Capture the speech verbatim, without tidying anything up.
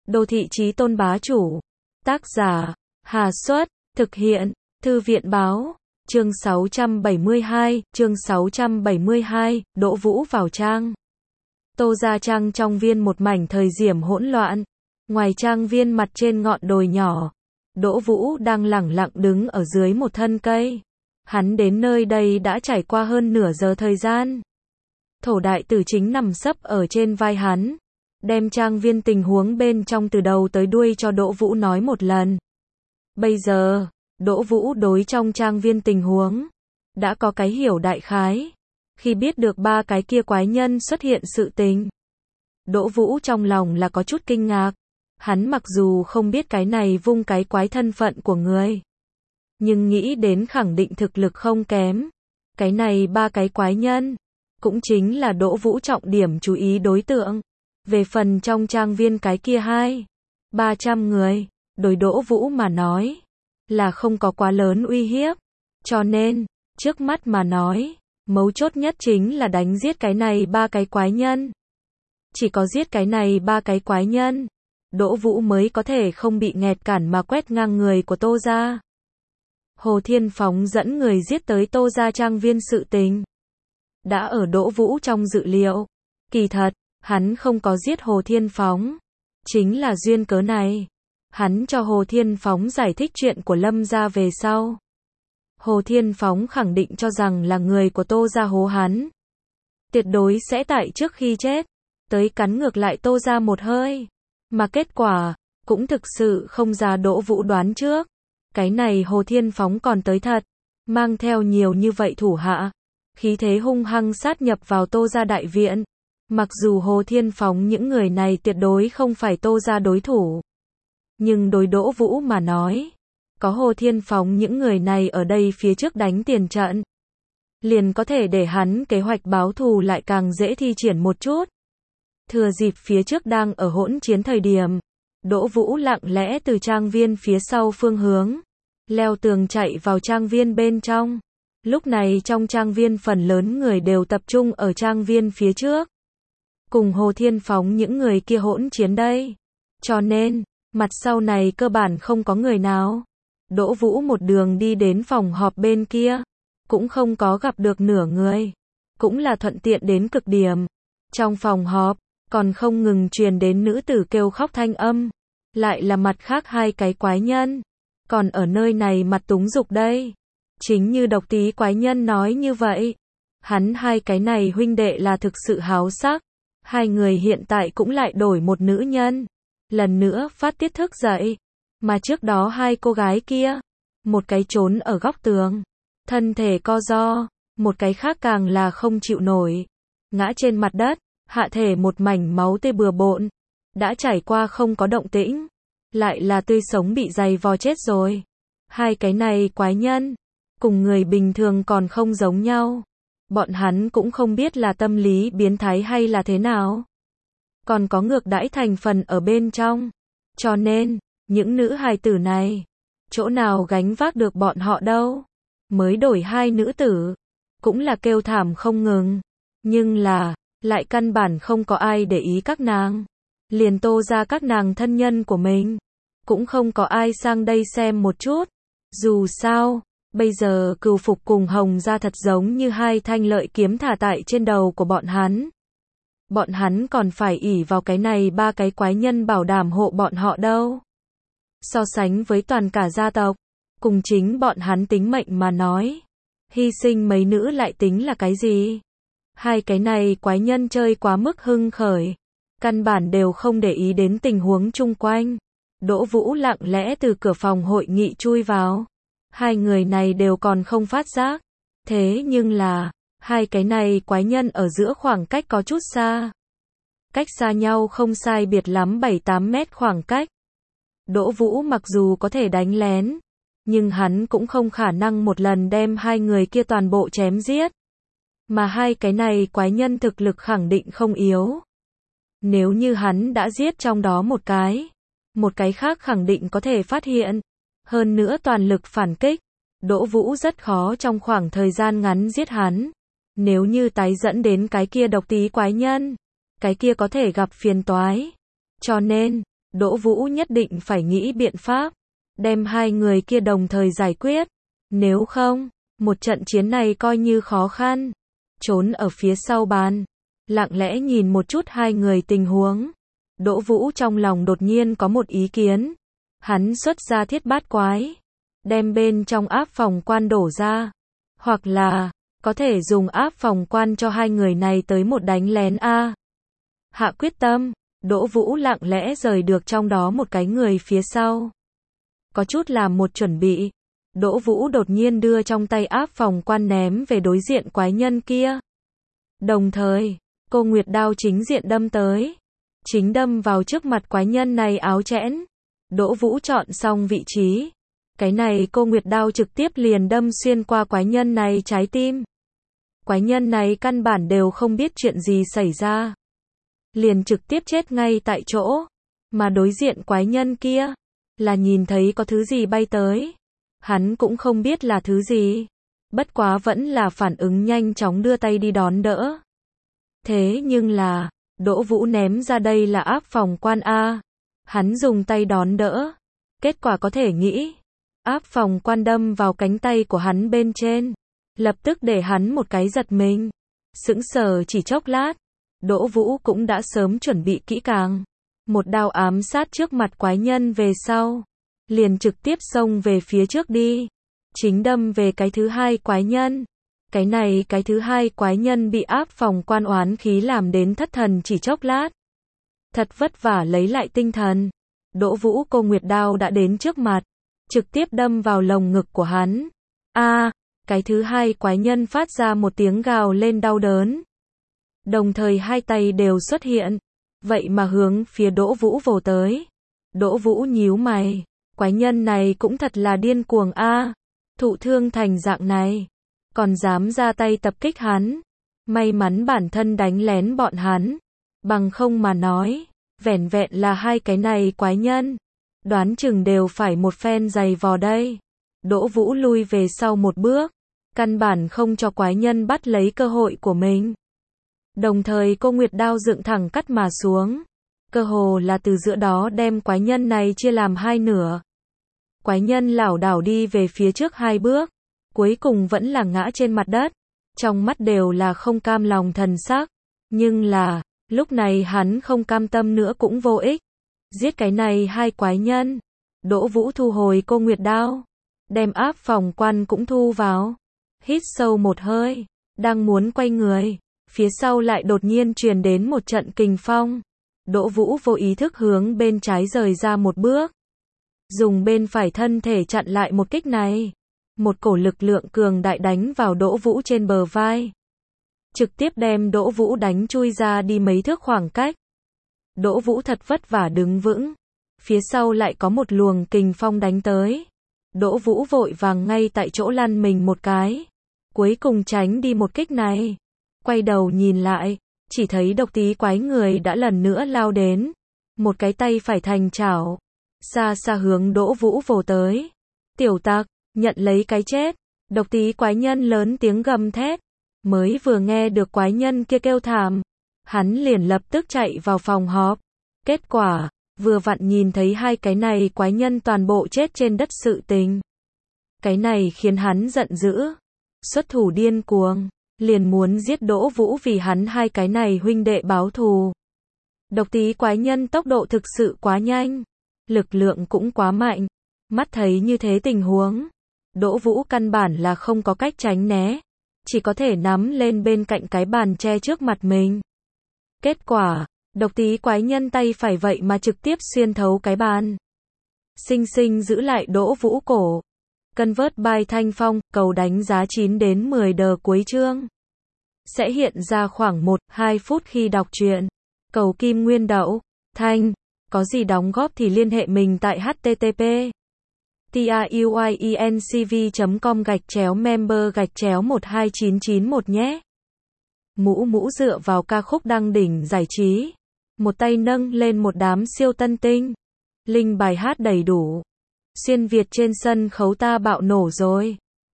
Đô thị chí tôn bá chủ. Tác giả, Hà Xuất, thực hiện, Thư viện báo, chương sáu trăm bảy mươi hai, chương sáu trăm bảy mươi hai, Đỗ Vũ vào trang. Tô gia trang trong viên một mảnh thời diểm hỗn loạn. Ngoài trang viên mặt trên ngọn đồi nhỏ, Đỗ Vũ đang lẳng lặng đứng ở dưới một thân cây. Hắn đến nơi đây đã trải qua hơn nửa giờ thời gian. Thổ đại tử chính nằm sấp ở trên vai hắn, đem trang viên tình huống bên trong từ đầu tới đuôi cho Đỗ Vũ nói một lần. Bây giờ, Đỗ Vũ đối trong trang viên tình huống đã có cái hiểu đại khái. Khi biết được ba cái kia quái nhân xuất hiện sự tình, Đỗ Vũ trong lòng là có chút kinh ngạc. Hắn mặc dù không biết cái này vung cái quái thân phận của người, nhưng nghĩ đến khẳng định thực lực không kém. Cái này ba cái quái nhân cũng chính là Đỗ Vũ trọng điểm chú ý đối tượng. Về phần trong trang viên cái kia hai, ba trăm người, đối Đỗ Vũ mà nói là không có quá lớn uy hiếp. Cho nên, trước mắt mà nói, mấu chốt nhất chính là đánh giết cái này ba cái quái nhân. Chỉ có giết cái này ba cái quái nhân, Đỗ Vũ mới có thể không bị nghẹt cản mà quét ngang người của Tô gia. Hồ Thiên Phóng dẫn người giết tới Tô gia trang viên sự tình đã ở Đỗ Vũ trong dự liệu. Kỳ thật, hắn không có giết Hồ Thiên Phóng. Chính là duyên cớ này. Hắn cho Hồ Thiên Phóng giải thích chuyện của Lâm gia về sau. Hồ Thiên Phóng khẳng định cho rằng là người của Tô gia hố hắn. Tuyệt đối sẽ tại trước khi chết tới cắn ngược lại Tô gia một hơi. Mà kết quả cũng thực sự không ra Đỗ Vũ đoán trước. Cái này Hồ Thiên Phóng còn tới thật, mang theo nhiều như vậy thủ hạ, khí thế hung hăng sát nhập vào Tô gia đại viện. Mặc dù Hồ Thiên Phóng những người này tuyệt đối không phải Tô gia đối thủ, nhưng đối Đỗ Vũ mà nói, có Hồ Thiên Phóng những người này ở đây phía trước đánh tiền trận, liền có thể để hắn kế hoạch báo thù lại càng dễ thi triển một chút. Thừa dịp phía trước đang ở hỗn chiến thời điểm, Đỗ Vũ lặng lẽ từ trang viên phía sau phương hướng leo tường chạy vào trang viên bên trong. Lúc này trong trang viên phần lớn người đều tập trung ở trang viên phía trước, cùng Hồ Thiên Phóng những người kia hỗn chiến đây. Cho nên, mặt sau này cơ bản không có người nào. Đỗ Vũ một đường đi đến phòng họp bên kia, cũng không có gặp được nửa người, cũng là thuận tiện đến cực điểm. Trong phòng họp, còn không ngừng truyền đến nữ tử kêu khóc thanh âm, lại là mặt khác hai cái quái nhân, còn ở nơi này mặt túng dục đây. Chính như Độc Tí quái nhân nói như vậy, hắn hai cái này huynh đệ là thực sự háo sắc. Hai người hiện tại cũng lại đổi một nữ nhân, lần nữa phát tiết thức dậy. Mà trước đó hai cô gái kia, một cái trốn ở góc tường, thân thể co ro, một cái khác càng là không chịu nổi, ngã trên mặt đất, hạ thể một mảnh máu tươi bừa bộn, đã trải qua không có động tĩnh, lại là tươi sống bị giày vò chết rồi. Hai cái này quái nhân, cùng người bình thường còn không giống nhau. Bọn hắn cũng không biết là tâm lý biến thái hay là thế nào, còn có ngược đãi thành phần ở bên trong. Cho nên, những nữ hài tử này, chỗ nào gánh vác được bọn họ đâu. Mới đổi hai nữ tử, cũng là kêu thảm không ngừng. Nhưng là, lại căn bản không có ai để ý các nàng. Liền Tô gia các nàng thân nhân của mình, cũng không có ai sang đây xem một chút. Dù sao, bây giờ Cừu Phục cùng Hồng gia thật giống như hai thanh lợi kiếm thả tại trên đầu của bọn hắn. Bọn hắn còn phải ỷ vào cái này ba cái quái nhân bảo đảm hộ bọn họ đâu. So sánh với toàn cả gia tộc, cùng chính bọn hắn tính mệnh mà nói, hy sinh mấy nữ lại tính là cái gì? Hai cái này quái nhân chơi quá mức hưng khởi, căn bản đều không để ý đến tình huống chung quanh. Đỗ Vũ lặng lẽ từ cửa phòng hội nghị chui vào. Hai người này đều còn không phát giác. Thế nhưng là, hai cái này quái nhân ở giữa khoảng cách có chút xa. Cách xa nhau không sai biệt lắm bảy tám mét khoảng cách. Đỗ Vũ mặc dù có thể đánh lén, nhưng hắn cũng không khả năng một lần đem hai người kia toàn bộ chém giết. Mà hai cái này quái nhân thực lực khẳng định không yếu. Nếu như hắn đã giết trong đó một cái, một cái khác khẳng định có thể phát hiện. Hơn nữa toàn lực phản kích, Đỗ Vũ rất khó trong khoảng thời gian ngắn giết hắn. Nếu như tái dẫn đến cái kia Độc Tí quái nhân, cái kia có thể gặp phiền toái. Cho nên, Đỗ Vũ nhất định phải nghĩ biện pháp, đem hai người kia đồng thời giải quyết. Nếu không, một trận chiến này coi như khó khăn. Trốn ở phía sau bàn, lặng lẽ nhìn một chút hai người tình huống. Đỗ Vũ trong lòng đột nhiên có một ý kiến. Hắn xuất ra thiết bát quái, đem bên trong áp phòng quan đổ ra. Hoặc là, có thể dùng áp phòng quan cho hai người này tới một đánh lén a. Hạ quyết tâm, Đỗ Vũ lặng lẽ rời được trong đó một cái người phía sau. Có chút làm một chuẩn bị. Đỗ Vũ đột nhiên đưa trong tay áp phòng quan ném về đối diện quái nhân kia. Đồng thời, cô Nguyệt đao chính diện đâm tới. Chính đâm vào trước mặt quái nhân này áo chẽn. Đỗ Vũ chọn xong vị trí. Cái này cô Nguyệt đao trực tiếp liền đâm xuyên qua quái nhân này trái tim. Quái nhân này căn bản đều không biết chuyện gì xảy ra. Liền trực tiếp chết ngay tại chỗ. Mà đối diện quái nhân kia, là nhìn thấy có thứ gì bay tới. Hắn cũng không biết là thứ gì. Bất quá vẫn là phản ứng nhanh chóng đưa tay đi đón đỡ. Thế nhưng là, Đỗ Vũ ném ra đây là áp phòng quan A. Hắn dùng tay đón đỡ. Kết quả có thể nghĩ. Áp phòng quan đâm vào cánh tay của hắn bên trên. Lập tức để hắn một cái giật mình. Sững sờ chỉ chốc lát. Đỗ Vũ cũng đã sớm chuẩn bị kỹ càng. Một đao ám sát trước mặt quái nhân về sau. Liền trực tiếp xông về phía trước đi. Chính đâm về cái thứ hai quái nhân. Cái này cái thứ hai quái nhân bị áp phòng quan oán khí làm đến thất thần chỉ chốc lát. Thật vất vả lấy lại tinh thần. Đỗ Vũ cô Nguyệt đao đã đến trước mặt. Trực tiếp đâm vào lồng ngực của hắn. A, cái thứ hai quái nhân phát ra một tiếng gào lên đau đớn. Đồng thời hai tay đều xuất hiện. Vậy mà hướng phía Đỗ Vũ vồ tới. Đỗ Vũ nhíu mày. Quái nhân này cũng thật là điên cuồng a. Thụ thương thành dạng này. Còn dám ra tay tập kích hắn. May mắn bản thân đánh lén bọn hắn. Bằng không mà nói. Vẻn vẹn là hai cái này quái nhân. Đoán chừng đều phải một phen giày vò đây. Đỗ Vũ lui về sau một bước. Căn bản không cho quái nhân bắt lấy cơ hội của mình. Đồng thời cô Nguyệt đao dựng thẳng cắt mà xuống. Cơ hồ là từ giữa đó đem quái nhân này chia làm hai nửa. Quái nhân lảo đảo đi về phía trước hai bước. Cuối cùng vẫn là ngã trên mặt đất. Trong mắt đều là không cam lòng thần sắc. Nhưng là, lúc này hắn không cam tâm nữa cũng vô ích. Giết cái này hai quái nhân. Đỗ Vũ thu hồi cô Nguyệt đao. Đem áp phòng quan cũng thu vào. Hít sâu một hơi. Đang muốn quay người. Phía sau lại đột nhiên truyền đến một trận kình phong. Đỗ Vũ vô ý thức hướng bên trái rời ra một bước. Dùng bên phải thân thể chặn lại một kích này. Một cổ lực lượng cường đại đánh vào Đỗ Vũ trên bờ vai. Trực tiếp đem Đỗ Vũ đánh chui ra đi mấy thước khoảng cách. Đỗ Vũ thật vất vả đứng vững. Phía sau lại có một luồng kình phong đánh tới. Đỗ Vũ vội vàng ngay tại chỗ lăn mình một cái. Cuối cùng tránh đi một kích này. Quay đầu nhìn lại, chỉ thấy độc tí quái người đã lần nữa lao đến. Một cái tay phải thành chảo. Xa xa hướng Đỗ Vũ vồ tới. Tiểu tặc, nhận lấy cái chết. Độc tí quái nhân lớn tiếng gầm thét. Mới vừa nghe được quái nhân kia kêu thảm. Hắn liền lập tức chạy vào phòng họp. Kết quả, vừa vặn nhìn thấy hai cái này quái nhân toàn bộ chết trên đất sự tình. Cái này khiến hắn giận dữ. Xuất thủ điên cuồng. Liền muốn giết Đỗ Vũ vì hắn hai cái này huynh đệ báo thù. Độc tí quái nhân tốc độ thực sự quá nhanh. Lực lượng cũng quá mạnh. Mắt thấy như thế tình huống. Đỗ Vũ căn bản là không có cách tránh né. Chỉ có thể nắm lên bên cạnh cái bàn che trước mặt mình. Kết quả, độc tí quái nhân tay phải vậy mà trực tiếp xuyên thấu cái bàn. Xinh xinh giữ lại Đỗ Vũ cổ. Convert by Thanh Phong, cầu đánh giá chín đến mười đờ cuối chương. Sẽ hiện ra khoảng một đến hai phút khi đọc truyện. Cầu kim nguyên đậu. Thanh. Có gì đóng góp thì liên hệ mình tại http truyencv chấm com gạch chéo member gạch chéo một hai chín chín một nhé. Mũ mũ dựa vào ca khúc đăng đỉnh giải trí. Một tay nâng lên một đám siêu tân tinh. Link bài hát đầy đủ. Xuyên Việt trên sân khấu ta bạo nổ rồi.